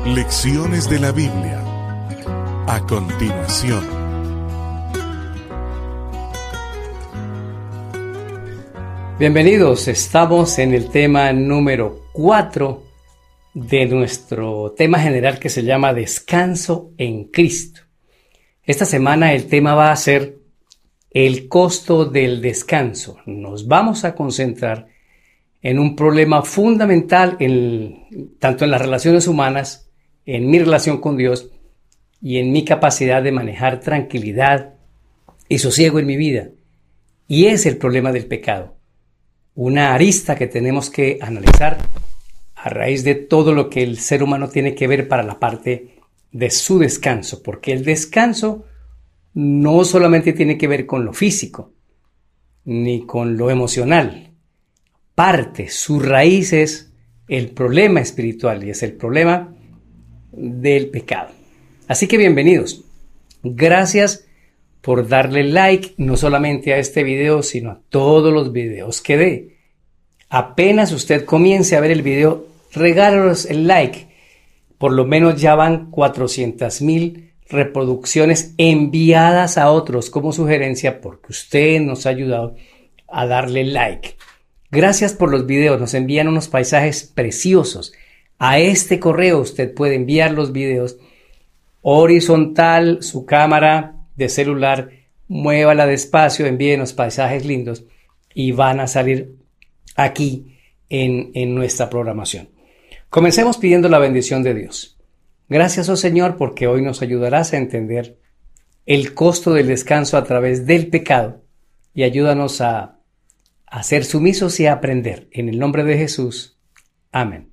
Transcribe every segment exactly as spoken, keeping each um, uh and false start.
Lecciones de la Biblia. A continuación. Bienvenidos, estamos en el tema número cuatro de nuestro tema general que se llama Descanso en Cristo. Esta semana el tema va a ser el costo del descanso. Nos vamos a concentrar en un problema fundamental en, tanto en las relaciones humanas, en mi relación con Dios y en mi capacidad de manejar tranquilidad y sosiego en mi vida. Y es el problema del pecado. Una arista que tenemos que analizar a raíz de todo lo que el ser humano tiene que ver para la parte de su descanso, porque el descanso no solamente tiene que ver con lo físico, ni con lo emocional. Parte, su raíz es el problema espiritual y es el problema del pecado. Así que bienvenidos. Gracias por darle like no solamente a este video, sino a todos los videos que dé. Apenas usted comience a ver el video, regálenos el like. Por lo menos ya van cuatrocientas mil reproducciones enviadas a otros como sugerencia porque usted nos ha ayudado a darle like. Gracias por los videos, nos envían unos paisajes preciosos. A este correo usted puede enviar los videos horizontal, su cámara de celular, muévala despacio, envíenos paisajes lindos y van a salir aquí en, en nuestra programación. Comencemos pidiendo la bendición de Dios. Gracias, oh Señor, porque hoy nos ayudarás a entender el costo del descanso a través del pecado y ayúdanos a a ser sumisos y a aprender. En el nombre de Jesús. Amén.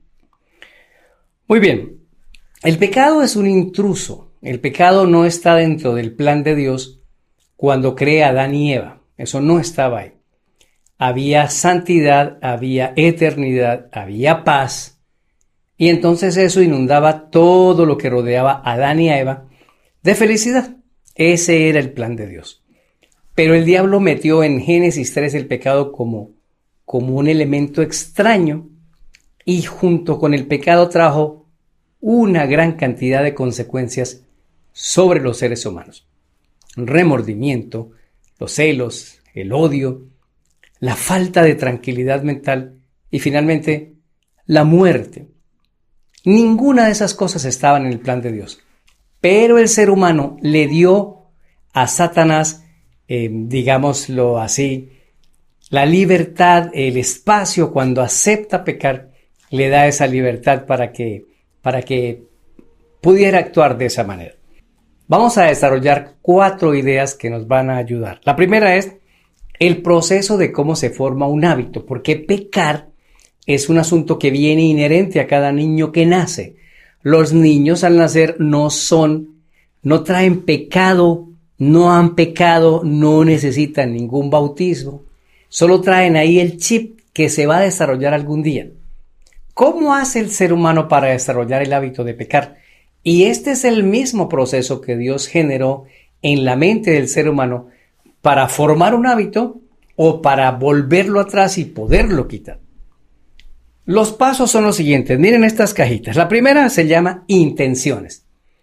Muy bien. El pecado es un intruso. El pecado no está dentro del plan de Dios cuando crea a Adán y Eva. Eso no estaba ahí. Había santidad, había eternidad, había paz. Y entonces eso inundaba todo lo que rodeaba a Adán y a Eva de felicidad. Ese era el plan de Dios. Pero el diablo metió en Génesis tres el pecado como, como un elemento extraño y junto con el pecado trajo una gran cantidad de consecuencias sobre los seres humanos. Remordimiento, los celos, el odio, la falta de tranquilidad mental y finalmente la muerte. Ninguna de esas cosas estaban en el plan de Dios. Pero el ser humano le dio a Satanás Eh, digámoslo así, la libertad, el espacio cuando acepta pecar, le da esa libertad para que, para que pudiera actuar de esa manera. Vamos a desarrollar cuatro ideas que nos van a ayudar. La primera es el proceso de cómo se forma un hábito, porque pecar es un asunto que viene inherente a cada niño que nace. Los niños al nacer no son, no traen pecado, no han pecado, no necesitan ningún bautismo, solo traen ahí el chip que se va a desarrollar algún día. ¿Cómo hace el ser humano para desarrollar el hábito de pecar? Y este es el mismo proceso que Dios generó en la mente del ser humano para formar un hábito o para volverlo atrás y poderlo quitar. Los pasos son los siguientes. Miren estas cajitas. La primera se llama intenciones.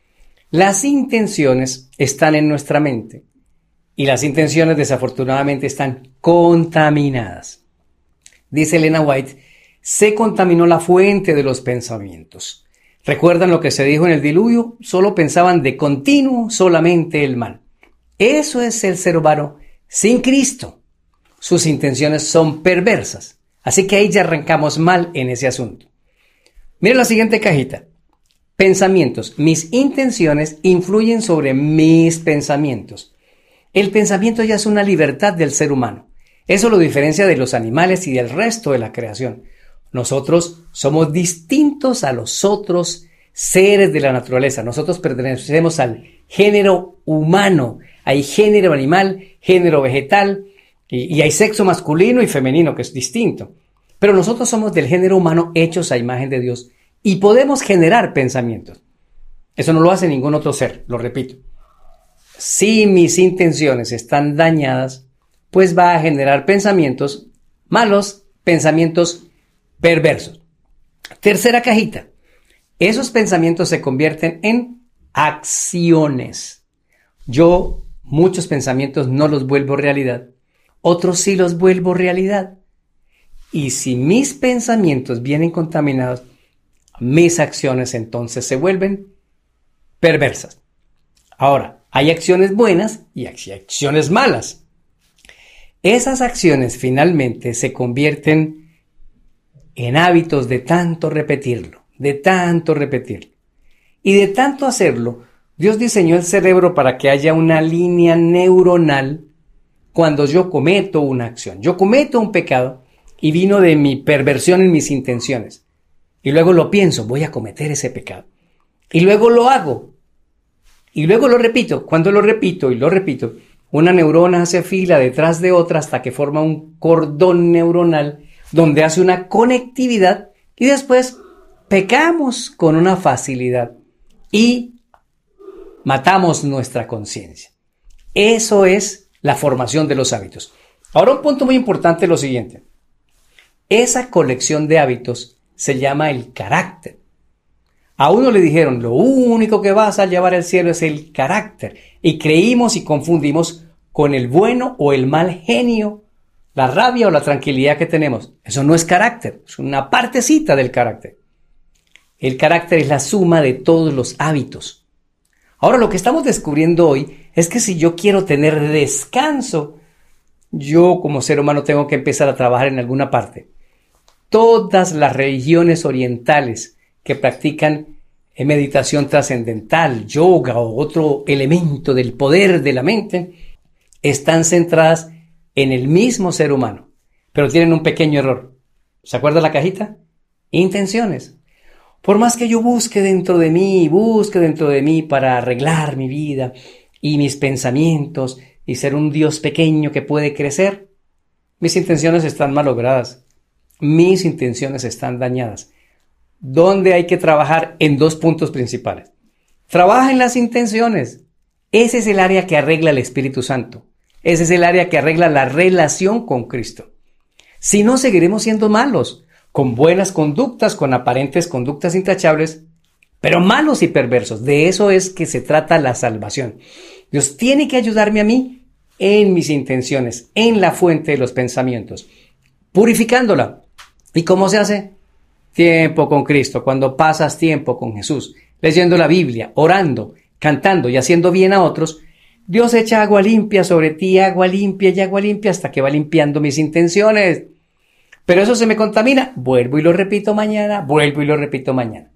Las intenciones están en nuestra mente y las intenciones desafortunadamente están contaminadas. Dice Elena White, se contaminó la fuente de los pensamientos. ¿Recuerdan lo que se dijo en el diluvio? Solo pensaban de continuo solamente el mal. Eso es el ser humano sin Cristo. Sus intenciones son perversas. Así que ahí ya arrancamos mal en ese asunto. Miren la siguiente cajita. Pensamientos. Mis intenciones influyen sobre mis pensamientos. El pensamiento ya es una libertad del ser humano. Eso lo diferencia de los animales y del resto de la creación. Nosotros somos distintos a los otros seres de la naturaleza. Nosotros pertenecemos al género humano. Hay género animal, género vegetal y, y hay sexo masculino y femenino que es distinto. Pero nosotros somos del género humano hechos a imagen de Dios. Y podemos generar pensamientos. Eso no lo hace ningún otro ser, lo repito. Si mis intenciones están dañadas, pues va a generar pensamientos malos, pensamientos perversos. Tercera cajita. esos pensamientos se convierten en acciones. Yo muchos pensamientos no los vuelvo realidad, otros sí los vuelvo realidad. Y si mis pensamientos vienen contaminados, mis acciones entonces se vuelven perversas. Ahora, hay acciones buenas y hay acciones malas. Esas acciones finalmente se convierten en hábitos de tanto repetirlo, de tanto repetirlo. Y de tanto hacerlo, Dios diseñó el cerebro para que haya una línea neuronal cuando yo cometo una acción. Yo cometo un pecado y vino de mi perversión en mis intenciones. Y luego lo pienso, voy a cometer ese pecado. Y luego lo hago. Y luego lo repito. Cuando lo repito y lo repito, una neurona hace fila detrás de otra hasta que forma un cordón neuronal donde hace una conectividad y después pecamos con una facilidad y matamos nuestra conciencia. Eso es la formación de los hábitos. Ahora un punto muy importante es lo siguiente. Esa colección de hábitos se llama el carácter. A uno le dijeron, lo único que vas a llevar al cielo es el carácter. Y creímos y confundimos con el bueno o el mal genio, la rabia o la tranquilidad que tenemos. Eso no es carácter, es una partecita del carácter. El carácter es la suma de todos los hábitos. Ahora lo que estamos descubriendo hoy es que si yo quiero tener descanso, yo como ser humano tengo que empezar a trabajar en alguna parte. Todas las religiones orientales que practican meditación trascendental, yoga o otro elemento del poder de la mente, están centradas en el mismo ser humano, pero tienen un pequeño error. ¿Se acuerda la cajita? Intenciones. Por más que yo busque dentro de mí, busque dentro de mí para arreglar mi vida y mis pensamientos y ser un Dios pequeño que puede crecer, mis intenciones están malogradas. Mis intenciones están dañadas. ¿Dónde hay que trabajar? En dos puntos principales. Trabaja en las intenciones. Ese es el área que arregla el Espíritu Santo. Ese es el área que arregla la relación con Cristo. Si no, seguiremos siendo malos, con buenas conductas, con aparentes conductas intachables, pero malos y perversos. De eso es que se trata la salvación. Dios tiene que ayudarme a mí en mis intenciones, en la fuente de los pensamientos, purificándola. ¿Y cómo se hace? Tiempo con Cristo, cuando pasas tiempo con Jesús, leyendo la Biblia, orando, cantando y haciendo bien a otros, Dios echa agua limpia sobre ti, agua limpia y agua limpia hasta que va limpiando mis intenciones. Pero eso se me contamina, vuelvo y lo repito mañana, vuelvo y lo repito mañana.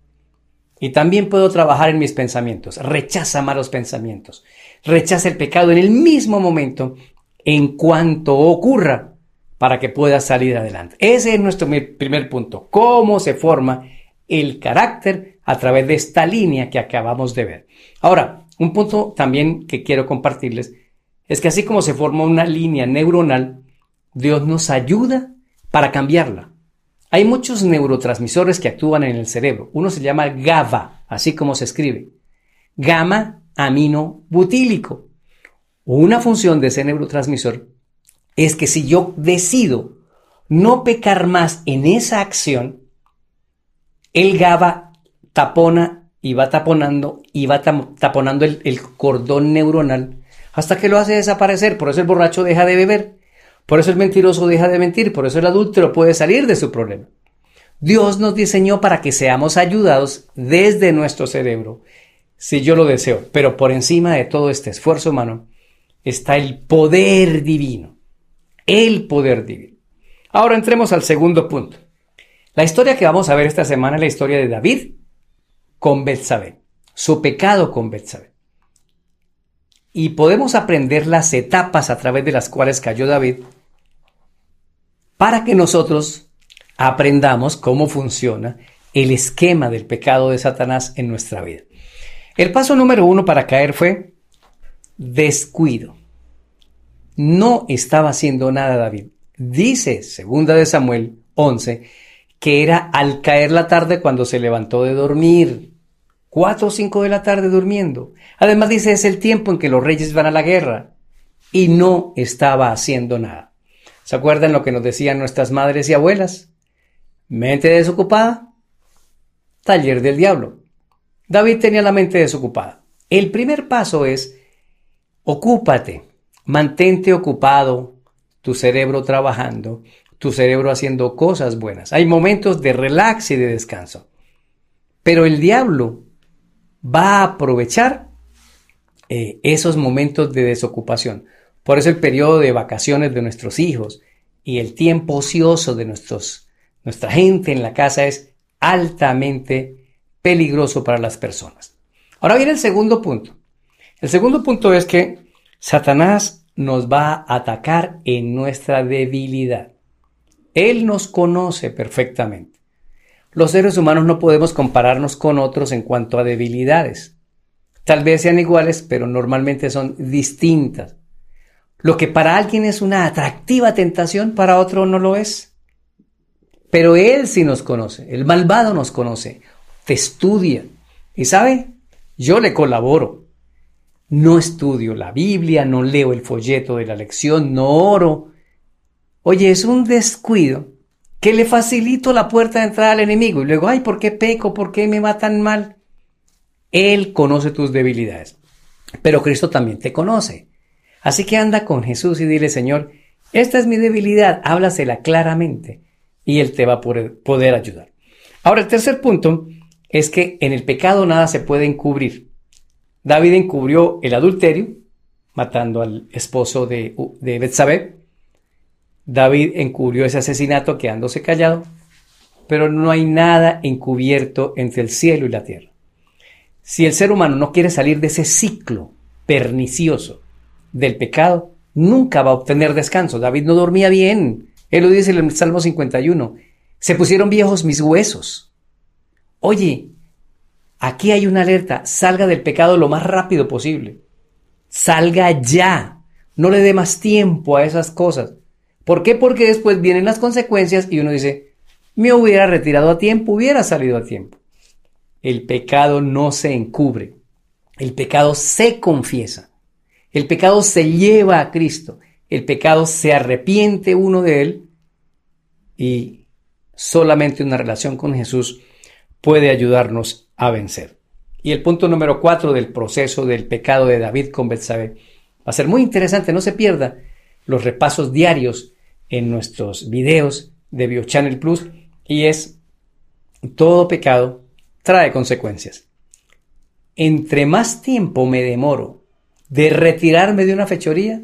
Y también puedo trabajar en mis pensamientos. Rechaza malos pensamientos. Rechaza el pecado en el mismo momento en cuanto ocurra para que puedas salir adelante. Ese es nuestro primer punto. Cómo se forma el carácter a través de esta línea que acabamos de ver. Ahora, un punto también que quiero compartirles es que así como se forma una línea neuronal, Dios nos ayuda para cambiarla. Hay muchos neurotransmisores que actúan en el cerebro. Uno se llama GABA, así como se escribe. Gamma amino butílico. Una función de ese neurotransmisor es que si yo decido no pecar más en esa acción, el GABA tapona y va taponando y va taponando el, el cordón neuronal hasta que lo hace desaparecer. Por eso el borracho deja de beber, por eso el mentiroso deja de mentir, por eso el adúltero puede salir de su problema. Dios nos diseñó para que seamos ayudados desde nuestro cerebro, si yo lo deseo, pero por encima de todo este esfuerzo humano está el poder divino, el poder divino. Ahora entremos al segundo punto. La historia que vamos a ver esta semana es la historia de David con Betsabé, su pecado con Betsabé. Y podemos aprender las etapas a través de las cuales cayó David para que nosotros aprendamos cómo funciona el esquema del pecado de Satanás en nuestra vida. El paso número uno para caer fue descuido. No estaba haciendo nada David. Dice segunda de Samuel once que era al caer la tarde cuando se levantó de dormir. Cuatro o cinco de la tarde durmiendo. Además dice es el tiempo en que los reyes van a la guerra. Y no estaba haciendo nada. ¿Se acuerdan lo que nos decían nuestras madres y abuelas? Mente desocupada, taller del diablo. David tenía la mente desocupada. El primer paso es, ocúpate, mantente ocupado, tu cerebro trabajando, tu cerebro haciendo cosas buenas. Hay momentos de relax y de descanso. Pero el diablo va a aprovechar eh, esos momentos de desocupación. Por eso el periodo de vacaciones de nuestros hijos y el tiempo ocioso de nuestros, nuestra gente en la casa es altamente peligroso para las personas. Ahora viene el segundo punto. El segundo punto es que Satanás nos va a atacar en nuestra debilidad. Él nos conoce perfectamente. Los seres humanos no podemos compararnos con otros en cuanto a debilidades. Tal vez sean iguales, pero normalmente son distintas. Lo que para alguien es una atractiva tentación, para otro no lo es. Pero Él sí nos conoce, el malvado nos conoce, te estudia. Y ¿sabe? Yo le colaboro. No estudio la Biblia, no leo el folleto de la lección, no oro. Oye, es un descuido que le facilito la puerta de entrada al enemigo. Y luego, ay, ¿por qué peco? ¿Por qué me va tan mal? Él conoce tus debilidades. Pero Cristo también te conoce. Así que anda con Jesús y dile, Señor, esta es mi debilidad, háblasela claramente y Él te va a poder, poder ayudar. Ahora, el tercer punto es que en el pecado nada se puede encubrir. David encubrió el adulterio, matando al esposo de, de Betsabé. David encubrió ese asesinato quedándose callado, pero no hay nada encubierto entre el cielo y la tierra. Si el ser humano no quiere salir de ese ciclo pernicioso del pecado, nunca va a obtener descanso. David no dormía bien. Él lo dice en el Salmo cincuenta y uno. Se pusieron viejos mis huesos. Oye, aquí hay una alerta. Salga del pecado lo más rápido posible. Salga ya. No le dé más tiempo a esas cosas. ¿Por qué? Porque después vienen las consecuencias y uno dice, me hubiera retirado a tiempo, hubiera salido a tiempo. El pecado no se encubre. El pecado se confiesa. El pecado se lleva a Cristo. El pecado se arrepiente uno de él y solamente una relación con Jesús puede ayudarnos a vencer. Y el punto número cuatro del proceso del pecado de David con Betsabé va a ser muy interesante. No se pierda los repasos diarios en nuestros videos de BioChannel Plus y es todo pecado trae consecuencias. Entre más tiempo me demoro de retirarme de una fechoría,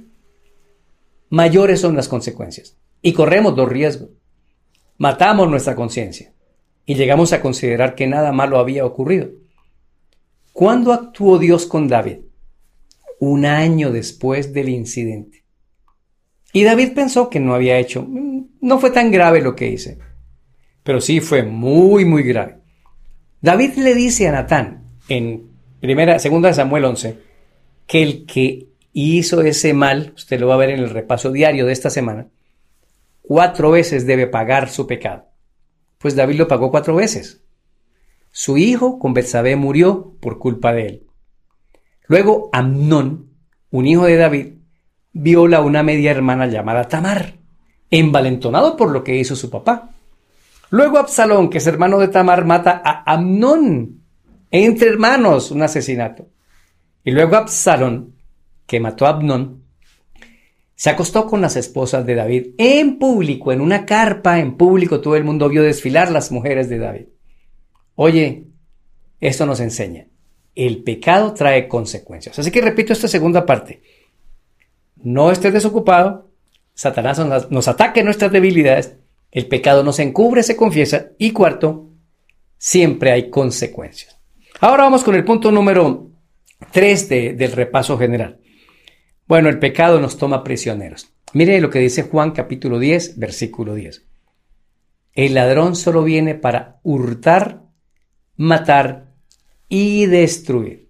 mayores son las consecuencias. Y corremos dos riesgos. Matamos nuestra conciencia y llegamos a considerar que nada malo había ocurrido. ¿Cuándo actuó Dios con David? Un año después del incidente. Y David pensó que no había hecho, no fue tan grave lo que hice. Pero sí fue muy, muy grave. David le dice a Natán en primera, segunda de Samuel once, que el que hizo ese mal, usted lo va a ver en el repaso diario de esta semana, cuatro veces debe pagar su pecado. Pues David lo pagó cuatro veces. Su hijo con Betsabé murió por culpa de él. Luego Amnón, un hijo de David, viola a una media hermana llamada Tamar, envalentonado por lo que hizo su papá. Luego Absalón, que es hermano de Tamar, mata a Amnón. Entre hermanos, un asesinato. Y luego Absalón, que mató a Amnón, se acostó con las esposas de David en público, en una carpa en público. Todo el mundo vio desfilar las mujeres de David. Oye, esto nos enseña. El pecado trae consecuencias. Así que repito esta segunda parte. No estés desocupado. Satanás nos, nos ataca en nuestras debilidades. El pecado no se encubre, se confiesa. Y cuarto, siempre hay consecuencias. Ahora vamos con el punto número tres de, del repaso general. Bueno, el pecado nos toma prisioneros. Mire lo que dice Juan capítulo diez, versículo diez. El ladrón solo viene para hurtar, matar y destruir.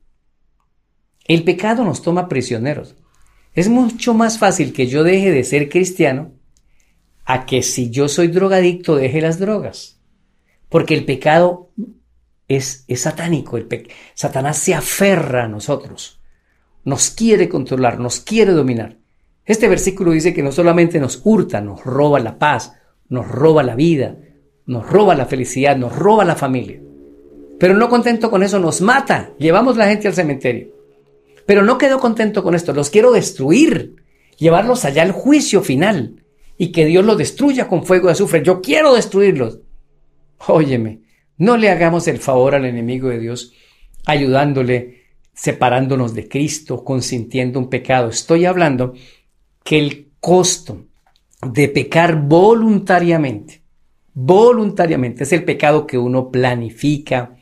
El pecado nos toma prisioneros. Es mucho más fácil que yo deje de ser cristiano a que si yo soy drogadicto deje las drogas. Porque el pecado es, es satánico. El pe- Satanás se aferra a nosotros. Nos quiere controlar, nos quiere dominar. Este versículo dice que no solamente nos hurta, nos roba la paz, nos roba la vida, nos roba la felicidad, nos roba la familia. Pero no contento con eso, nos mata. Llevamos la gente al cementerio. Pero no quedo contento con esto. Los quiero destruir. Llevarlos allá al juicio final. Y que Dios los destruya con fuego de azufre. Yo quiero destruirlos. Óyeme, no le hagamos el favor al enemigo de Dios ayudándole, separándonos de Cristo, consintiendo un pecado. Estoy hablando que el costo de pecar voluntariamente, voluntariamente, es el pecado que uno planifica,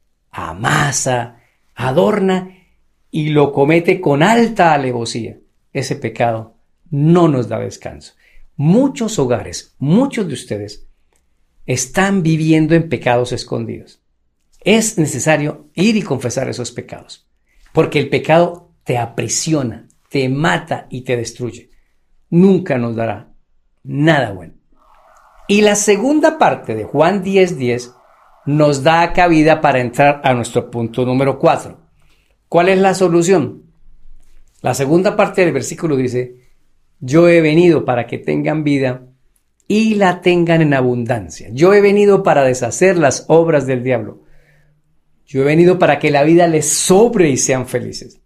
amasa, adorna y lo comete con alta alevosía. Ese pecado no nos da descanso. Muchos hogares, muchos de ustedes, están viviendo en pecados escondidos. Es necesario ir y confesar esos pecados, porque el pecado te aprisiona, te mata y te destruye. Nunca nos dará nada bueno. Y la segunda parte de Juan diez diez nos da cabida para entrar a nuestro punto número cuatro. ¿Cuál es la solución? La segunda parte del versículo dice: yo he venido para que tengan vida y la tengan en abundancia. Yo he venido para deshacer las obras del diablo. Yo he venido para que la vida les sobre y sean felices.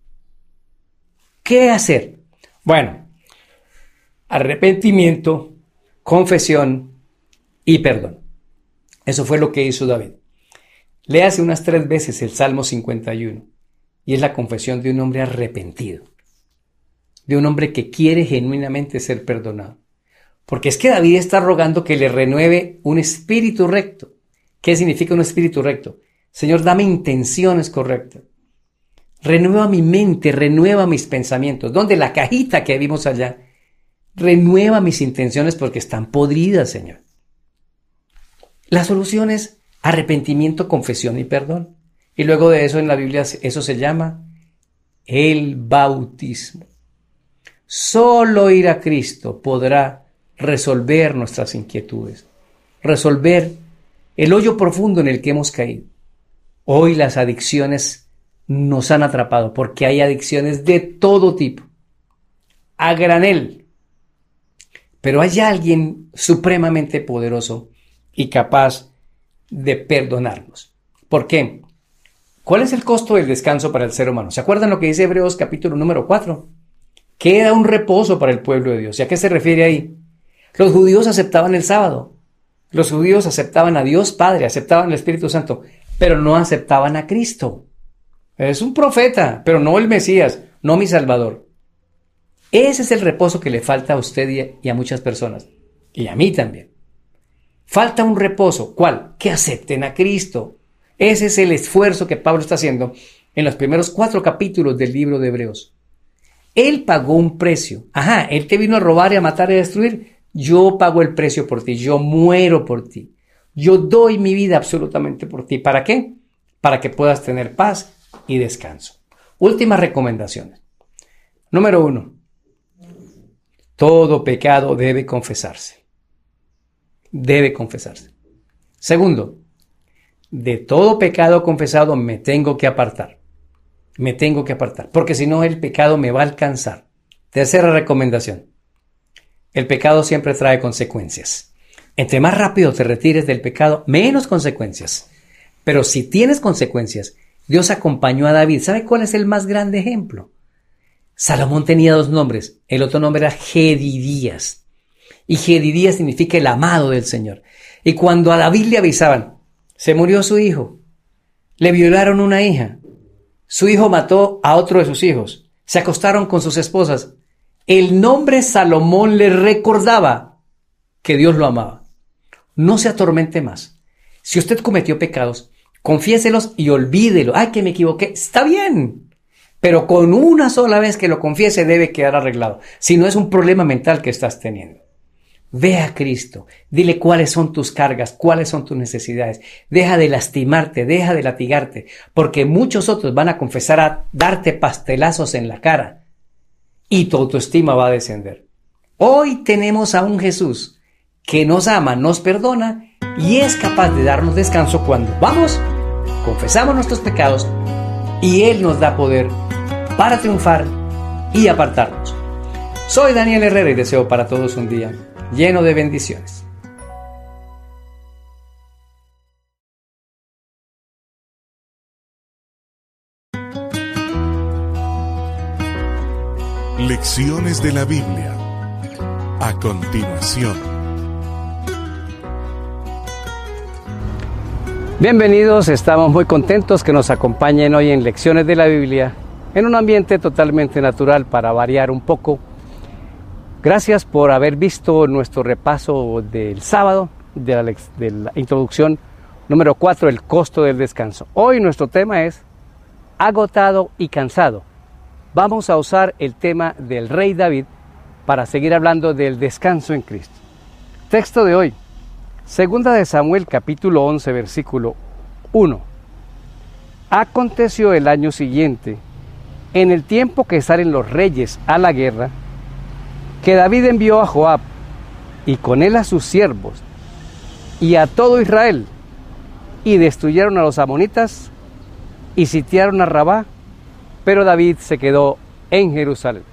¿Qué hacer? Bueno, arrepentimiento, confesión y perdón. Eso fue lo que hizo David. Léase unas tres veces el Salmo cincuenta y uno y es la confesión de un hombre arrepentido, de un hombre que quiere genuinamente ser perdonado. Porque es que David está rogando que le renueve un espíritu recto. ¿Qué significa un espíritu recto? Señor, dame intenciones correctas. Renueva mi mente, renueva mis pensamientos. ¿Dónde? La cajita que vimos allá. Renueva mis intenciones porque están podridas, Señor. La solución es arrepentimiento, confesión y perdón. Y luego de eso en la Biblia eso se llama el bautismo. Solo ir a Cristo podrá resolver nuestras inquietudes, resolver el hoyo profundo en el que hemos caído. Hoy las adicciones nos han atrapado porque hay adicciones de todo tipo, a granel. Pero hay alguien supremamente poderoso y capaz de perdonarnos. ¿Por qué? ¿Cuál es el costo del descanso para el ser humano? ¿Se acuerdan lo que dice Hebreos capítulo número cuatro? Queda un reposo para el pueblo de Dios. ¿Y a qué se refiere ahí? Los judíos aceptaban el sábado. Los judíos aceptaban a Dios Padre, aceptaban el Espíritu Santo, pero no aceptaban a Cristo. Es un profeta, pero no el Mesías, no mi Salvador. Ese es el reposo que le falta a usted y a muchas personas, y a mí también. Falta un reposo. ¿Cuál? Que acepten a Cristo. Ese es el esfuerzo que Pablo está haciendo en los primeros cuatro capítulos del libro de Hebreos. Él pagó un precio. Ajá, él te vino a robar y a matar y a destruir. Yo pago el precio por ti, yo muero por ti. Yo doy mi vida absolutamente por ti. ¿Para qué? Para que puedas tener paz y descanso. Últimas recomendaciones. Número uno. Todo pecado debe confesarse. Debe confesarse. Segundo, de todo pecado confesado me tengo que apartar. Me tengo que apartar, porque si no el pecado me va a alcanzar. Tercera recomendación. El pecado siempre trae consecuencias. Entre más rápido te retires del pecado, menos consecuencias. Pero si tienes consecuencias, Dios acompañó a David. ¿Sabe cuál es el más grande ejemplo? Salomón tenía dos nombres. El otro nombre era Jedidías. Y Jedidías significa el amado del Señor. Y cuando a David le avisaban, se murió su hijo, le violaron una hija, su hijo mató a otro de sus hijos, se acostaron con sus esposas, el nombre Salomón le recordaba que Dios lo amaba. No se atormente más. Si usted cometió pecados, confiéselos y olvídelo. ¡Ay, que me equivoqué! Está bien, pero con una sola vez que lo confiese debe quedar arreglado. Si no, es un problema mental que estás teniendo. Ve a Cristo, dile cuáles son tus cargas, cuáles son tus necesidades. Deja de lastimarte, deja de latigarte, porque muchos otros van a confesar a darte pastelazos en la cara y tu autoestima va a descender. Hoy tenemos a un Jesús que nos ama, nos perdona y es capaz de darnos descanso cuando vamos, confesamos nuestros pecados y Él nos da poder para triunfar y apartarnos. Soy Daniel Herrera y deseo para todos un día lleno de bendiciones. Lecciones de la Biblia. A continuación. Bienvenidos, estamos muy contentos que nos acompañen hoy en Lecciones de la Biblia, en un ambiente totalmente natural para variar un poco. Gracias por haber visto nuestro repaso del sábado, de la, de la introducción número cuatro, el costo del descanso. Hoy nuestro tema es agotado y cansado. Vamos a usar el tema del rey David para seguir hablando del descanso en Cristo. Texto de hoy, segunda de Samuel capítulo once, versículo uno. Aconteció el año siguiente, en el tiempo que salen los reyes a la guerra, que David envió a Joab y con él a sus siervos y a todo Israel, y destruyeron a los amonitas y sitiaron a Rabá, pero David se quedó en Jerusalén.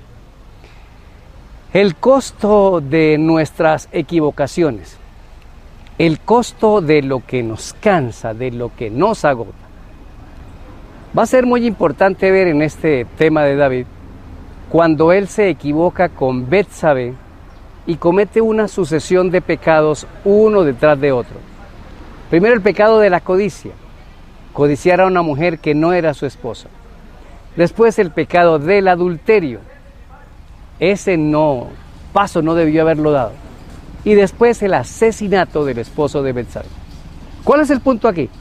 El costo de nuestras equivocaciones, el costo de lo que nos cansa, de lo que nos agota. Va a ser muy importante ver en este tema de David, cuando él se equivoca con Betsabé y comete una sucesión de pecados uno detrás de otro. Primero el pecado de la codicia, codiciar a una mujer que no era su esposa. Después el pecado del adulterio, ese no, paso no debió haberlo dado. Y después el asesinato del esposo de Betsabé. ¿Cuál es el punto aquí?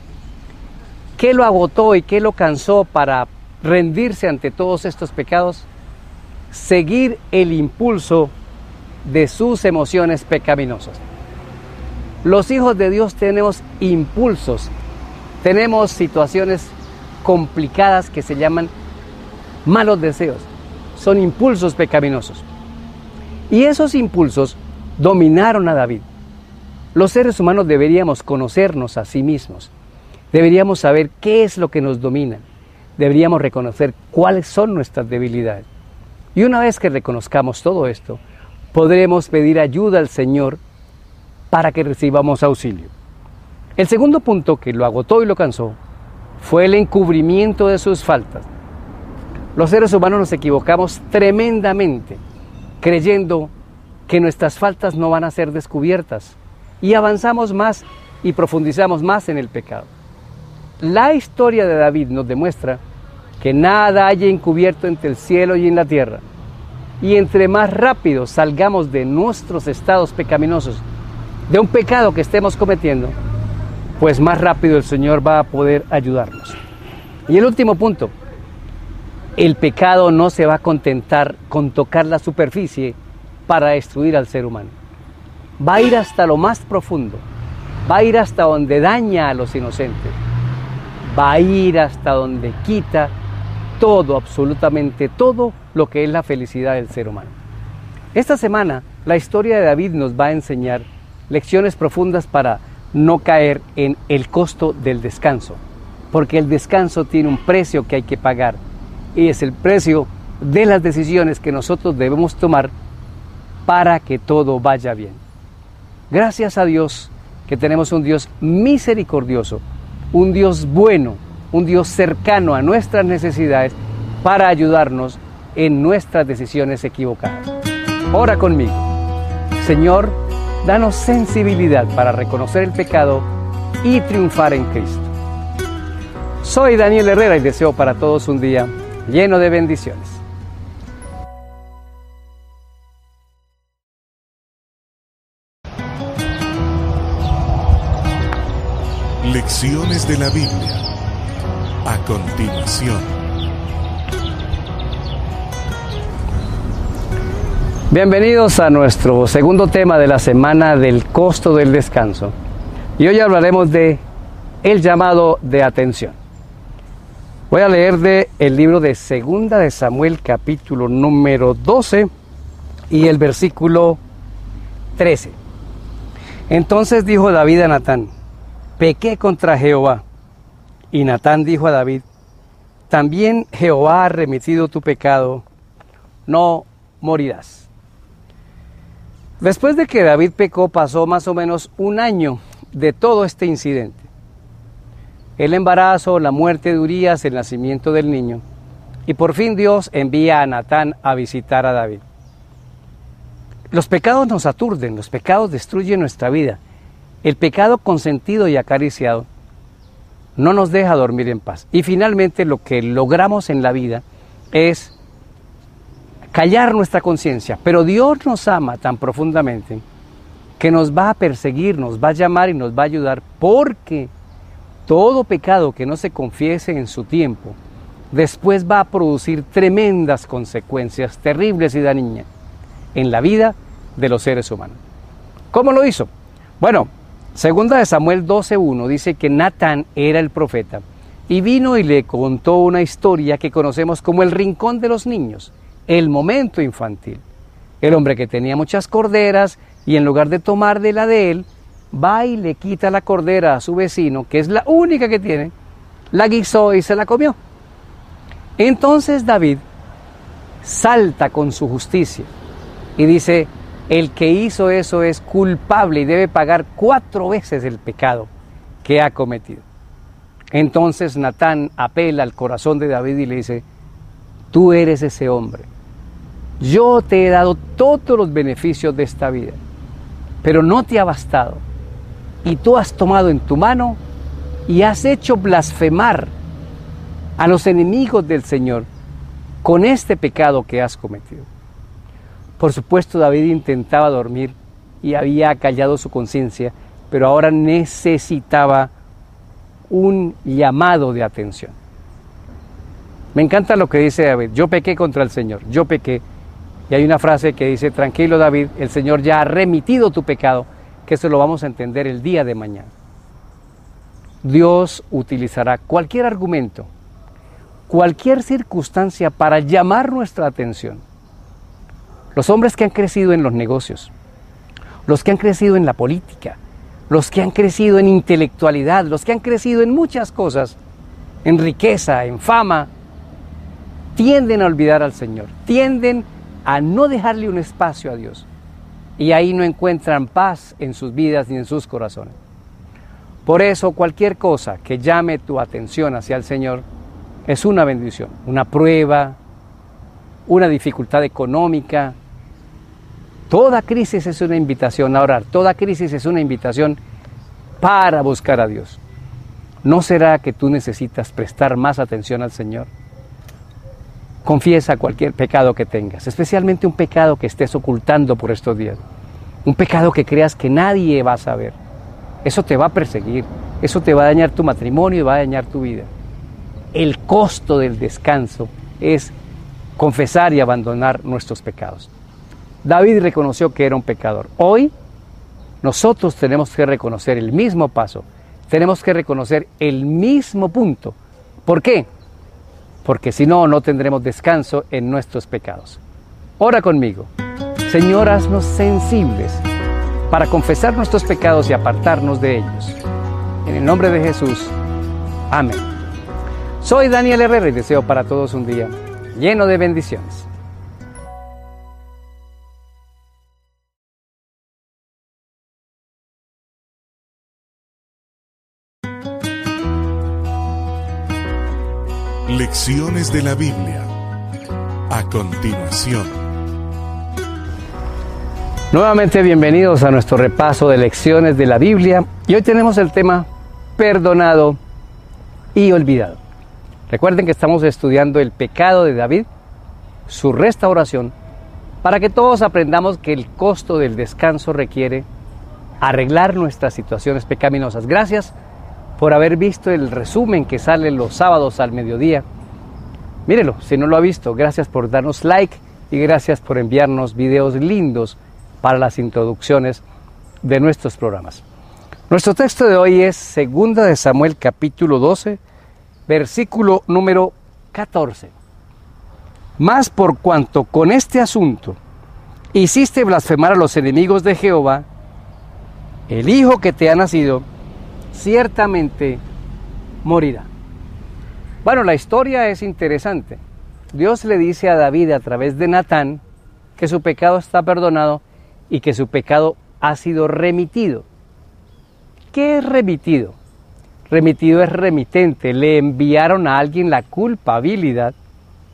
¿Qué lo agotó y qué lo cansó para rendirse ante todos estos pecados? Seguir el impulso de sus emociones pecaminosas. Los hijos de Dios tenemos impulsos, tenemos situaciones complicadas que se llaman malos deseos, son impulsos pecaminosos. Y esos impulsos dominaron a David. Los seres humanos deberíamos conocernos a sí mismos, deberíamos saber qué es lo que nos domina, deberíamos reconocer cuáles son nuestras debilidades. Y una vez que reconozcamos todo esto, podremos pedir ayuda al Señor para que recibamos auxilio. El segundo punto que lo agotó y lo cansó fue el encubrimiento de sus faltas. Los seres humanos nos equivocamos tremendamente, creyendo que nuestras faltas no van a ser descubiertas, y avanzamos más y profundizamos más en el pecado. La historia de David nos demuestra que nada haya encubierto entre el cielo y en la tierra, y entre más rápido salgamos de nuestros estados pecaminosos, de un pecado que estemos cometiendo, pues más rápido el Señor va a poder ayudarnos. Y el último punto, el pecado no se va a contentar con tocar la superficie para destruir al ser humano. Va a ir hasta lo más profundo, va a ir hasta donde daña a los inocentes, va a ir hasta donde quita todo, absolutamente todo lo que es la felicidad del ser humano. Esta semana la historia de David nos va a enseñar lecciones profundas para no caer en el costo del descanso, porque el descanso tiene un precio que hay que pagar, y es el precio de las decisiones que nosotros debemos tomar para que todo vaya bien. Gracias a Dios que tenemos un Dios misericordioso, un Dios bueno, un Dios cercano a nuestras necesidades para ayudarnos en nuestras decisiones equivocadas. Ora conmigo. Señor, danos sensibilidad para reconocer el pecado y triunfar en Cristo. Soy Daniel Herrera y deseo para todos un día lleno de bendiciones. Lecciones de la Biblia. A continuación. Bienvenidos a nuestro segundo tema de la semana del costo del descanso. Y hoy hablaremos de el llamado de atención. Voy a leer de el libro de segunda de Samuel capítulo número doce y el versículo trece. Entonces dijo David a Natán: pequé contra Jehová. Y Natán dijo a David: también Jehová ha remitido tu pecado, no morirás. Después de que David pecó, pasó más o menos un año de todo este incidente. El embarazo, la muerte de Urías, el nacimiento del niño. Y por fin Dios envía a Natán a visitar a David. Los pecados nos aturden, los pecados destruyen nuestra vida. El pecado consentido y acariciado no nos deja dormir en paz. Y finalmente lo que logramos en la vida es callar nuestra conciencia. Pero Dios nos ama tan profundamente que nos va a perseguir, nos va a llamar y nos va a ayudar, porque todo pecado que no se confiese en su tiempo, después va a producir tremendas consecuencias terribles y dañinas en la vida de los seres humanos. ¿Cómo lo hizo? Bueno, segunda de Samuel doce uno dice que Natán era el profeta y vino y le contó una historia que conocemos como el rincón de los niños, el momento infantil. El hombre que tenía muchas corderas y en lugar de tomar de la de él, va y le quita la cordera a su vecino, que es la única que tiene, la guisó y se la comió. Entonces David salta con su justicia y dice: el que hizo eso es culpable y debe pagar cuatro veces el pecado que ha cometido. Entonces Natán apela al corazón de David y le dice: tú eres ese hombre. Yo te he dado todos los beneficios de esta vida, pero no te ha bastado. Y tú has tomado en tu mano y has hecho blasfemar a los enemigos del Señor con este pecado que has cometido. Por supuesto, David intentaba dormir y había callado su conciencia, pero ahora necesitaba un llamado de atención. Me encanta lo que dice David: yo pequé contra el Señor, yo pequé. Y hay una frase que dice: tranquilo David, el Señor ya ha remitido tu pecado, que eso lo vamos a entender el día de mañana. Dios utilizará cualquier argumento, cualquier circunstancia para llamar nuestra atención. Los hombres que han crecido en los negocios, los que han crecido en la política, los que han crecido en intelectualidad, los que han crecido en muchas cosas, en riqueza, en fama, tienden a olvidar al Señor, tienden a no dejarle un espacio a Dios. Y ahí no encuentran paz en sus vidas ni en sus corazones. Por eso cualquier cosa que llame tu atención hacia el Señor es una bendición, una prueba, una dificultad económica. Toda crisis es una invitación a orar, toda crisis es una invitación para buscar a Dios. ¿No será que tú necesitas prestar más atención al Señor? Confiesa cualquier pecado que tengas, especialmente un pecado que estés ocultando por estos días. Un pecado que creas que nadie va a saber. Eso te va a perseguir, eso te va a dañar tu matrimonio y va a dañar tu vida. El costo del descanso es confesar y abandonar nuestros pecados. David reconoció que era un pecador. Hoy nosotros tenemos que reconocer el mismo paso, tenemos que reconocer el mismo punto. ¿Por qué? Porque si no, no tendremos descanso en nuestros pecados. Ora conmigo. Señor, haznos sensibles para confesar nuestros pecados y apartarnos de ellos. En el nombre de Jesús. Amén. Soy Daniel Herrera y deseo para todos un día lleno de bendiciones. Lecciones de la Biblia. A continuación. Nuevamente bienvenidos a nuestro repaso de lecciones de la Biblia. Y hoy tenemos el tema perdonado y olvidado. Recuerden que estamos estudiando el pecado de David, su restauración, para que todos aprendamos que el costo del descanso requiere arreglar nuestras situaciones pecaminosas. Gracias por haber visto el resumen que sale los sábados al mediodía. Mírelo, si no lo ha visto. Gracias por darnos like y gracias por enviarnos videos lindos para las introducciones de nuestros programas. Nuestro texto de hoy es segunda de Samuel capítulo doce, versículo número catorce. Mas por cuanto con este asunto hiciste blasfemar a los enemigos de Jehová, el hijo que te ha nacido ciertamente morirá. Bueno, la historia es interesante. Dios le dice a David a través de Natán que su pecado está perdonado y que su pecado ha sido remitido. ¿Qué es remitido? Remitido es remitente. Le enviaron a alguien la culpabilidad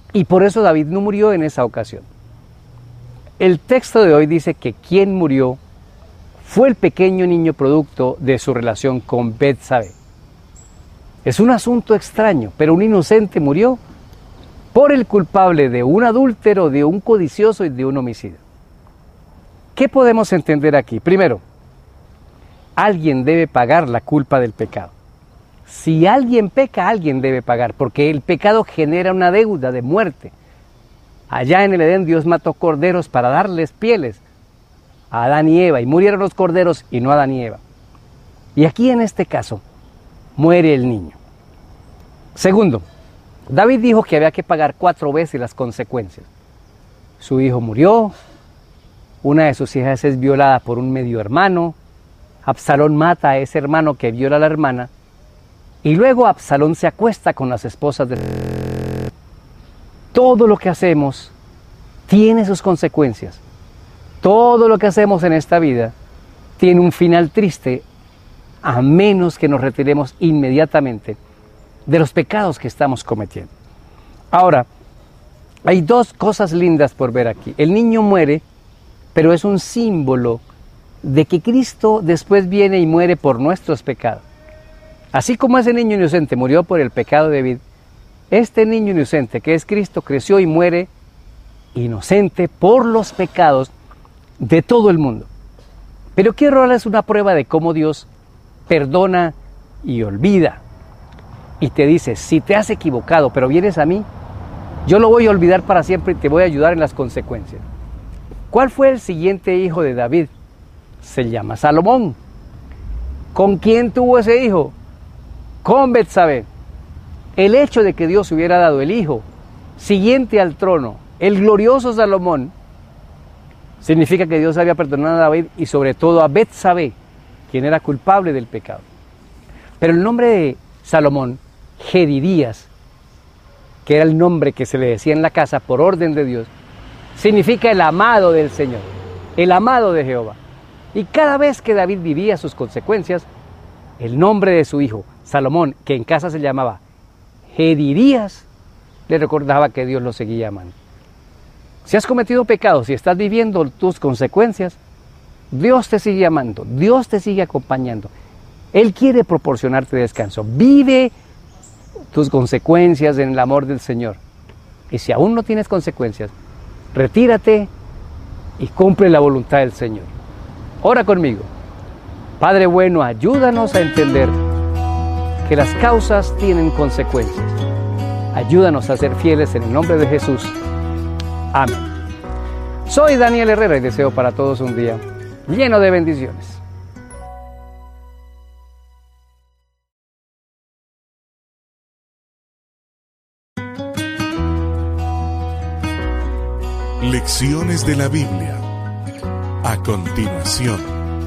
Y por eso David no murió en esa ocasión. El texto de hoy dice que quien murió fue el pequeño niño producto de su relación con Betsabé. Es un asunto extraño, pero un inocente murió por el culpable de un adúltero, de un codicioso y de un homicida. ¿Qué podemos entender aquí? Primero, alguien debe pagar la culpa del pecado. Si alguien peca, alguien debe pagar, porque el pecado genera una deuda de muerte. Allá en el Edén Dios mató corderos para darles pieles a Adán y Eva, y murieron los corderos y no Adán y Eva. Y aquí en este caso, muere el niño. Segundo, David dijo que había que pagar cuatro veces las consecuencias. Su hijo murió, una de sus hijas es violada por un medio hermano, Absalón mata a ese hermano que viola a la hermana, y luego Absalón se acuesta con las esposas de... Todo lo que hacemos tiene sus consecuencias. Todo lo que hacemos en esta vida tiene un final triste, a menos que nos retiremos inmediatamente de los pecados que estamos cometiendo. Ahora, hay dos cosas lindas por ver aquí. El niño muere, pero es un símbolo de que Cristo después viene y muere por nuestros pecados. Así como ese niño inocente murió por el pecado de David, este niño inocente que es Cristo creció y muere inocente por los pecados de todo el mundo. Pero quiero darles una prueba de cómo Dios perdona y olvida. Y te dice, si te has equivocado, pero vienes a mí, yo lo voy a olvidar para siempre y te voy a ayudar en las consecuencias. ¿Cuál fue el siguiente hijo de David? Se llama Salomón. ¿Con quién tuvo ese hijo? Con Betsabé. El hecho de que Dios hubiera dado el hijo siguiente al trono, el glorioso Salomón, significa que Dios había perdonado a David y sobre todo a Betsabé, quien era culpable del pecado. Pero el nombre de Salomón, Jedidías, que era el nombre que se le decía en la casa por orden de Dios, significa el amado del Señor, el amado de Jehová. Y cada vez que David vivía sus consecuencias, el nombre de su hijo, Salomón, que en casa se llamaba Jedidías, le recordaba que Dios lo seguía amando. Si has cometido pecados, si estás viviendo tus consecuencias, Dios te sigue amando, Dios te sigue acompañando. Él quiere proporcionarte descanso. Vive tus consecuencias en el amor del Señor. Y si aún no tienes consecuencias, retírate y cumple la voluntad del Señor. Ora conmigo. Padre bueno, ayúdanos a entender que las causas tienen consecuencias. Ayúdanos a ser fieles en el nombre de Jesús. Amén. Soy Daniel Herrera y deseo para todos un día lleno de bendiciones. Lecciones de la Biblia. A continuación.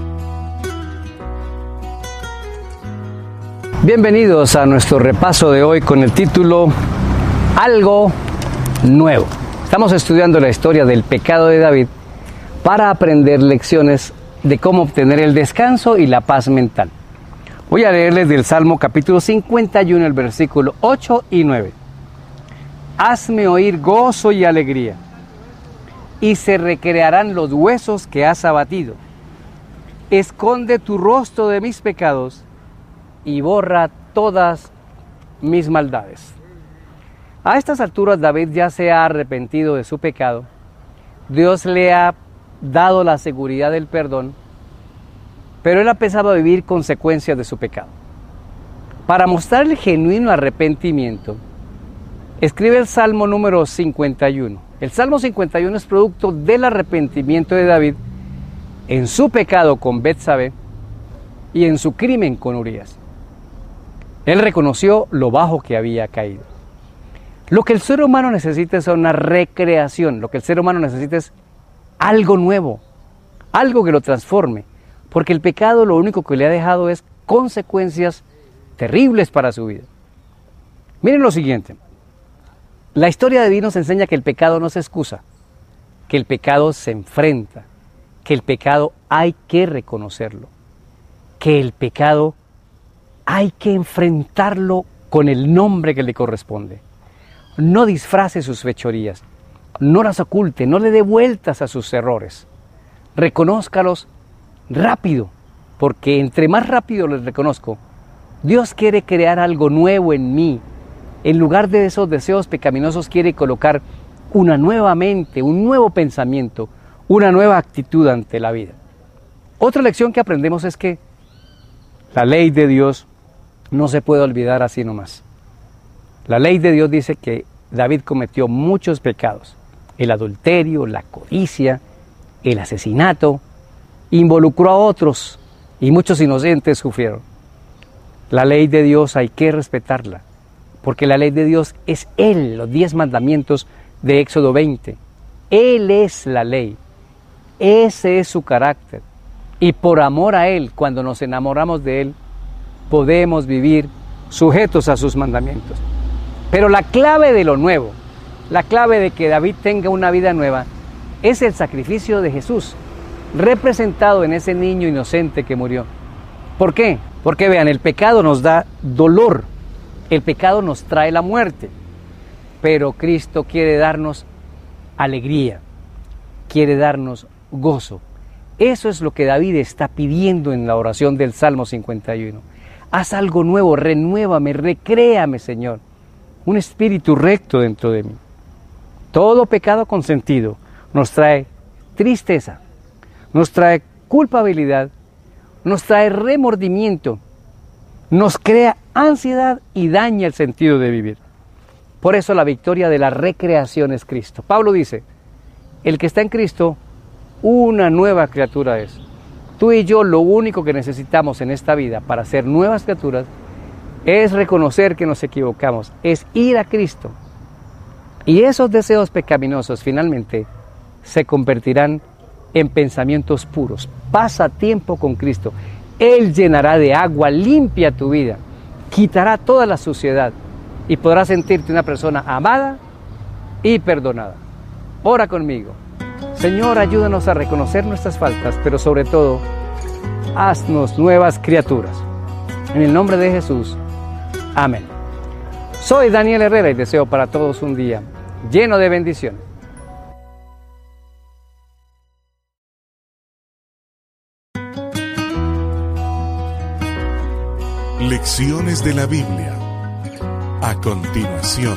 Bienvenidos a nuestro repaso de hoy con el título Algo Nuevo. Estamos estudiando la historia del pecado de David para aprender lecciones de cómo obtener el descanso y la paz mental. Voy a leerles del Salmo capítulo cincuenta y uno, el versículo ocho y nueve. Hazme oír gozo y alegría, y se recrearán los huesos que has abatido. Esconde tu rostro de mis pecados y borra todas mis maldades. A estas alturas David ya se ha arrepentido de su pecado. Dios le ha dado la seguridad del perdón, pero él ha empezado a vivir consecuencias de su pecado. Para mostrar el genuino arrepentimiento, escribe el Salmo número cincuenta y uno. El Salmo cincuenta y uno es producto del arrepentimiento de David en su pecado con Betsabé y en su crimen con Urías. Él reconoció lo bajo que había caído. Lo que el ser humano necesita es una recreación, lo que el ser humano necesita es algo nuevo, algo que lo transforme, porque el pecado lo único que le ha dejado es consecuencias terribles para su vida. Miren lo siguiente, la historia de David nos enseña que el pecado no se excusa, que el pecado se enfrenta, que el pecado hay que reconocerlo, que el pecado hay que enfrentarlo con el nombre que le corresponde. no disfrace sus fechorías, no las oculte, no le dé vueltas a sus errores. Reconózcalos rápido, porque entre más rápido los reconozco, Dios quiere crear algo nuevo en mí. En lugar de esos deseos pecaminosos, quiere colocar una nueva mente, un nuevo pensamiento, una nueva actitud ante la vida. Otra lección que aprendemos es que la ley de Dios no se puede olvidar así nomás. La ley de Dios dice que David cometió muchos pecados: el adulterio, la codicia, el asesinato, involucró a otros y muchos inocentes sufrieron. La ley de Dios hay que respetarla, porque la ley de Dios es Él, los diez mandamientos de Éxodo veinte. Él es la ley, ese es su carácter, y por amor a Él, cuando nos enamoramos de Él, podemos vivir sujetos a sus mandamientos. Pero la clave de lo nuevo, la clave de que David tenga una vida nueva, es el sacrificio de Jesús, representado en ese niño inocente que murió. ¿Por qué? Porque vean, el pecado nos da dolor, el pecado nos trae la muerte, pero Cristo quiere darnos alegría, quiere darnos gozo. Eso es lo que David está pidiendo en la oración del Salmo cincuenta y uno. Haz algo nuevo, renuévame, recréame, Señor, un espíritu recto dentro de mí. Todo pecado consentido nos trae tristeza, nos trae culpabilidad, nos trae remordimiento, nos crea ansiedad y daña el sentido de vivir. Por eso la victoria de la recreación es Cristo. Pablo dice, el que está en Cristo, una nueva criatura es. Tú y yo lo único que necesitamos en esta vida para ser nuevas criaturas es reconocer que nos equivocamos, es ir a Cristo. Y esos deseos pecaminosos finalmente se convertirán en pensamientos puros. Pasa tiempo con Cristo. Él llenará de agua limpia tu vida, quitará toda la suciedad y podrás sentirte una persona amada y perdonada. Ora conmigo. Señor, ayúdanos a reconocer nuestras faltas, pero sobre todo, haznos nuevas criaturas. En el nombre de Jesús. Amén. Soy Daniel Herrera y deseo para todos un día lleno de bendiciones. Lecciones de la Biblia. A continuación.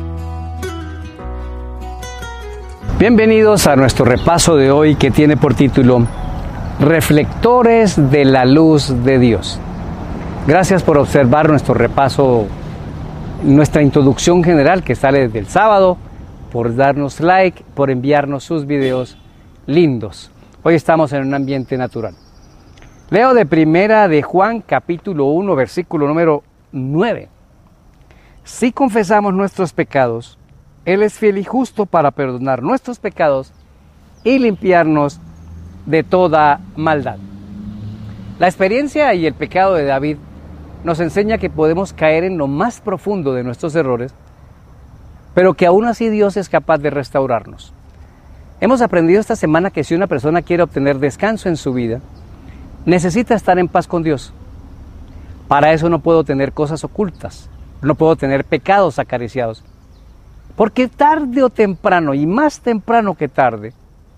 Bienvenidos a nuestro repaso de hoy que tiene por título Reflectores de la luz de Dios. Gracias por observar nuestro repaso, nuestra introducción general que sale desde el sábado, por darnos like, por enviarnos sus videos lindos. Hoy estamos en un ambiente natural. Leo de primera de Juan, capítulo uno, versículo número nueve. Si confesamos nuestros pecados, Él es fiel y justo para perdonar nuestros pecados y limpiarnos de toda maldad. La experiencia y el pecado de David nos enseña que podemos caer en lo más profundo de nuestros errores, pero que aún así Dios es capaz de restaurarnos. Hemos aprendido esta semana que si una persona quiere obtener descanso en su vida, necesita estar en paz con Dios. Para eso no puedo tener cosas ocultas, no puedo tener pecados acariciados, porque tarde o temprano, y más temprano que tarde,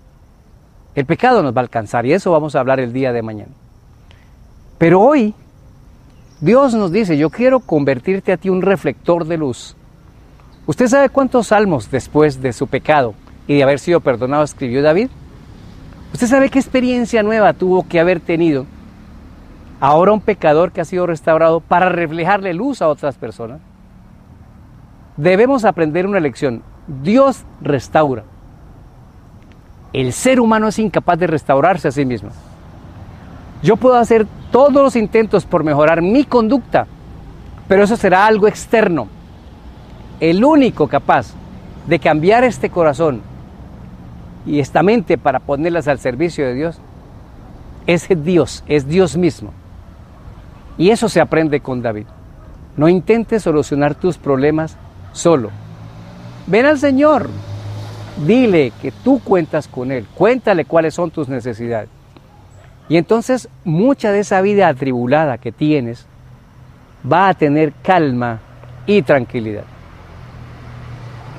el pecado nos va a alcanzar, y eso vamos a hablar el día de mañana. Pero hoy, Dios nos dice, yo quiero convertirte a ti un reflector de luz. ¿Usted sabe cuántos salmos después de su pecado y de haber sido perdonado escribió David? ¿Usted sabe qué experiencia nueva tuvo que haber tenido ahora un pecador que ha sido restaurado para reflejarle luz a otras personas? Debemos aprender una lección. Dios restaura. El ser humano es incapaz de restaurarse a sí mismo. Yo puedo hacer todos los intentos por mejorar mi conducta, pero eso será algo externo. El único capaz de cambiar este corazón y esta mente para ponerlas al servicio de Dios es Dios, es Dios mismo. Y eso se aprende con David. No intentes solucionar tus problemas solo. Ven al Señor, dile que tú cuentas con Él, cuéntale cuáles son tus necesidades. Y entonces mucha de esa vida atribulada que tienes va a tener calma y tranquilidad.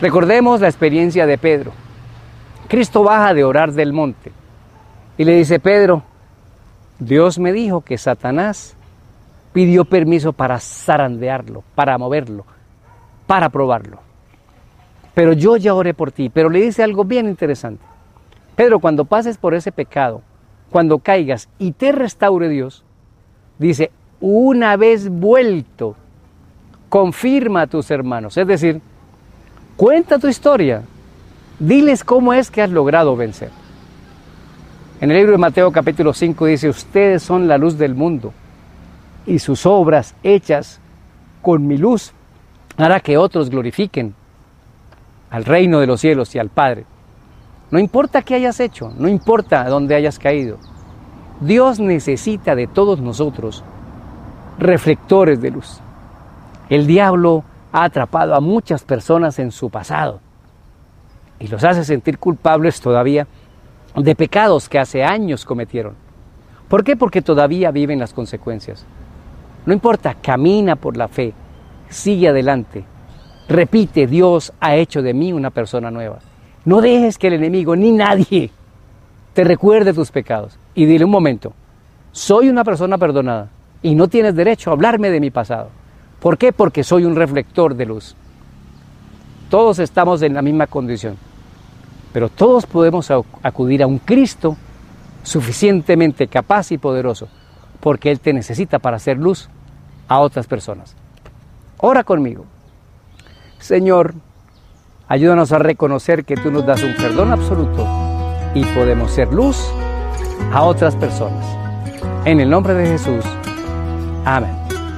Recordemos la experiencia de Pedro. Cristo baja de orar del monte y le dice: Pedro, Dios me dijo que Satanás pidió permiso para zarandearlo, para moverlo, para probarlo. Pero yo ya oré por ti. Pero le dice algo bien interesante. Pedro, cuando pases por ese pecado, cuando caigas y te restaure Dios, dice, una vez vuelto, confirma a tus hermanos. Es decir, cuenta tu historia. Diles cómo es que has logrado vencer. En el libro de Mateo capítulo cinco dice: ustedes son la luz del mundo, y sus obras hechas con mi luz hará que otros glorifiquen al reino de los cielos y al Padre. No importa qué hayas hecho, no importa dónde hayas caído, Dios necesita de todos nosotros reflectores de luz. El diablo ha atrapado a muchas personas en su pasado y los hace sentir culpables todavía de pecados que hace años cometieron. ¿Por qué? Porque todavía viven las consecuencias. No importa, camina por la fe, sigue adelante, repite: Dios ha hecho de mí una persona nueva. No dejes que el enemigo ni nadie te recuerde tus pecados y dile: un momento, soy una persona perdonada y no tienes derecho a hablarme de mi pasado. ¿Por qué? Porque soy un reflector de luz. Todos estamos en la misma condición, pero todos podemos acudir a un Cristo suficientemente capaz y poderoso, porque Él te necesita para hacer luz a otras personas. Ora conmigo. Señor, ayúdanos a reconocer que tú nos das un perdón absoluto y podemos ser luz a otras personas. En el nombre de Jesús. Amén.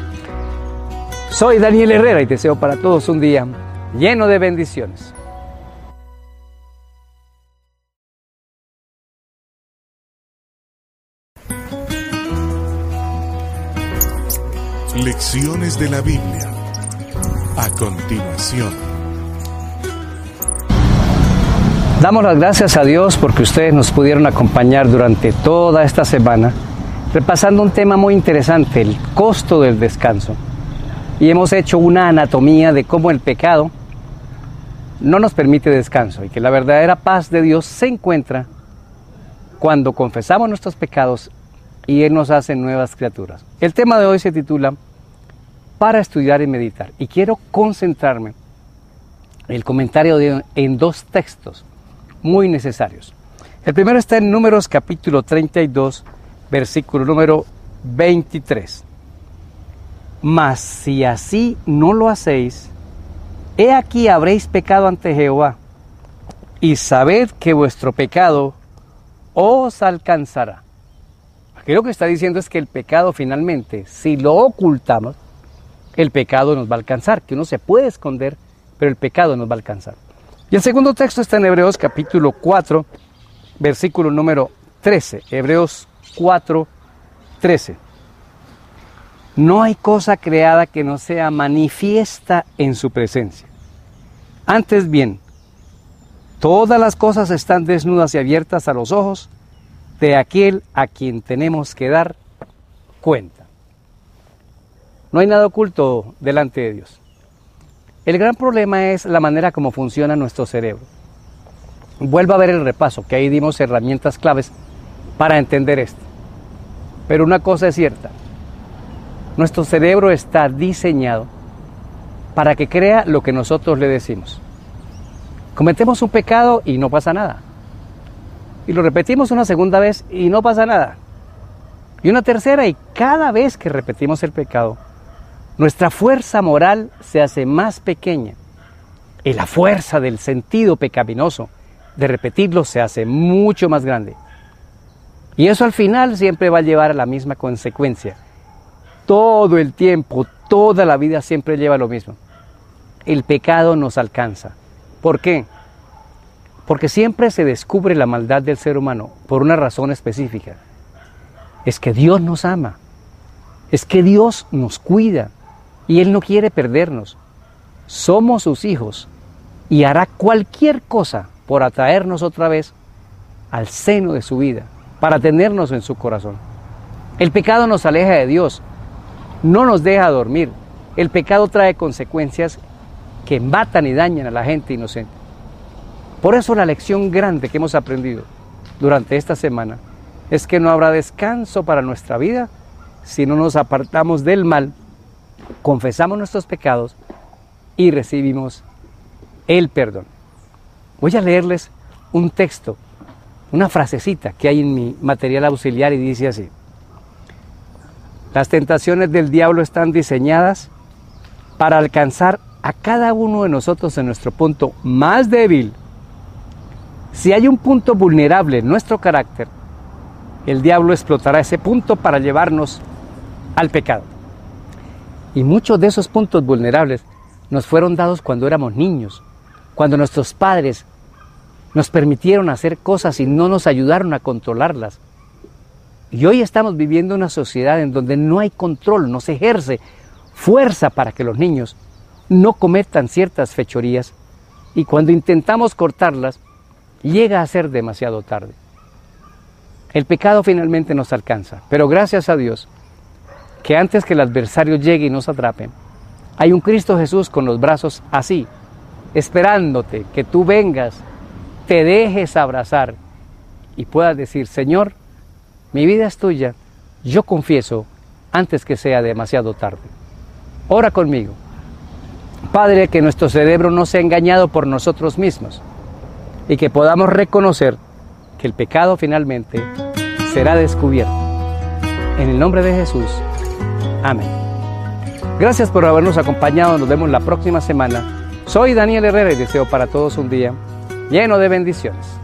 Soy Daniel Herrera y deseo para todos un día lleno de bendiciones. Lecciones de la Biblia. A continuación. Damos las gracias a Dios porque ustedes nos pudieron acompañar durante toda esta semana, repasando un tema muy interesante, el costo del descanso. Y hemos hecho una anatomía de cómo el pecado no nos permite descanso y que la verdadera paz de Dios se encuentra cuando confesamos nuestros pecados y Él nos hace nuevas criaturas. El tema de hoy se titula Para estudiar y meditar, y quiero concentrarme en el comentario de, en dos textos muy necesarios. El primero está en Números capítulo treinta y dos, versículo número veintitrés. Mas si así no lo hacéis, he aquí habréis pecado ante Jehová, y sabed que vuestro pecado os alcanzará. Aquí lo que está diciendo es que el pecado finalmente, si lo ocultamos, el pecado nos va a alcanzar, que uno se puede esconder, pero el pecado nos va a alcanzar. Y el segundo texto está en Hebreos capítulo cuatro, versículo número trece. Hebreos cuatro, trece. No hay cosa creada que no sea manifiesta en su presencia. Antes bien, todas las cosas están desnudas y abiertas a los ojos de aquel a quien tenemos que dar cuenta. No hay nada oculto delante de Dios. El gran problema es la manera como funciona nuestro cerebro. Vuelvo a ver el repaso, que ahí dimos herramientas claves para entender esto. Pero una cosa es cierta. Nuestro cerebro está diseñado para que crea lo que nosotros le decimos. Cometemos un pecado y no pasa nada. Y lo repetimos una segunda vez y no pasa nada. Y una tercera, y cada vez que repetimos el pecado, nuestra fuerza moral se hace más pequeña. Y la fuerza del sentido pecaminoso de repetirlo se hace mucho más grande. Y eso al final siempre va a llevar a la misma consecuencia. Todo el tiempo, toda la vida siempre lleva lo mismo. El pecado nos alcanza. ¿Por qué? Porque siempre se descubre la maldad del ser humano por una razón específica. Es que Dios nos ama. Es que Dios nos cuida. Y Él no quiere perdernos. Somos sus hijos. Y hará cualquier cosa por atraernos otra vez al seno de su vida, para tenernos en su corazón. El pecado nos aleja de Dios. No nos deja dormir. El pecado trae consecuencias que matan y dañan a la gente inocente. Por eso la lección grande que hemos aprendido durante esta semana es que no habrá descanso para nuestra vida si no nos apartamos del mal, confesamos nuestros pecados y recibimos el perdón. Voy a leerles un texto, una frasecita que hay en mi material auxiliar y dice así: las tentaciones del diablo están diseñadas para alcanzar a cada uno de nosotros en nuestro punto más débil. Si hay un punto vulnerable en nuestro carácter, el diablo explotará ese punto para llevarnos al pecado. Y muchos de esos puntos vulnerables nos fueron dados cuando éramos niños, cuando nuestros padres nos permitieron hacer cosas y no nos ayudaron a controlarlas. Y hoy estamos viviendo una sociedad en donde no hay control, no se ejerce fuerza para que los niños no cometan ciertas fechorías, y cuando intentamos cortarlas, llega a ser demasiado tarde. El pecado finalmente nos alcanza, pero gracias a Dios, que antes que el adversario llegue y nos atrape, hay un Cristo Jesús con los brazos así, esperándote que tú vengas, te dejes abrazar y puedas decir: Señor, mi vida es tuya, yo confieso antes que sea demasiado tarde. Ora conmigo. Padre, que nuestro cerebro no sea engañado por nosotros mismos y que podamos reconocer que el pecado finalmente será descubierto. En el nombre de Jesús. Amén. Gracias por habernos acompañado. Nos vemos la próxima semana. Soy Daniel Herrera y deseo para todos un día lleno de bendiciones.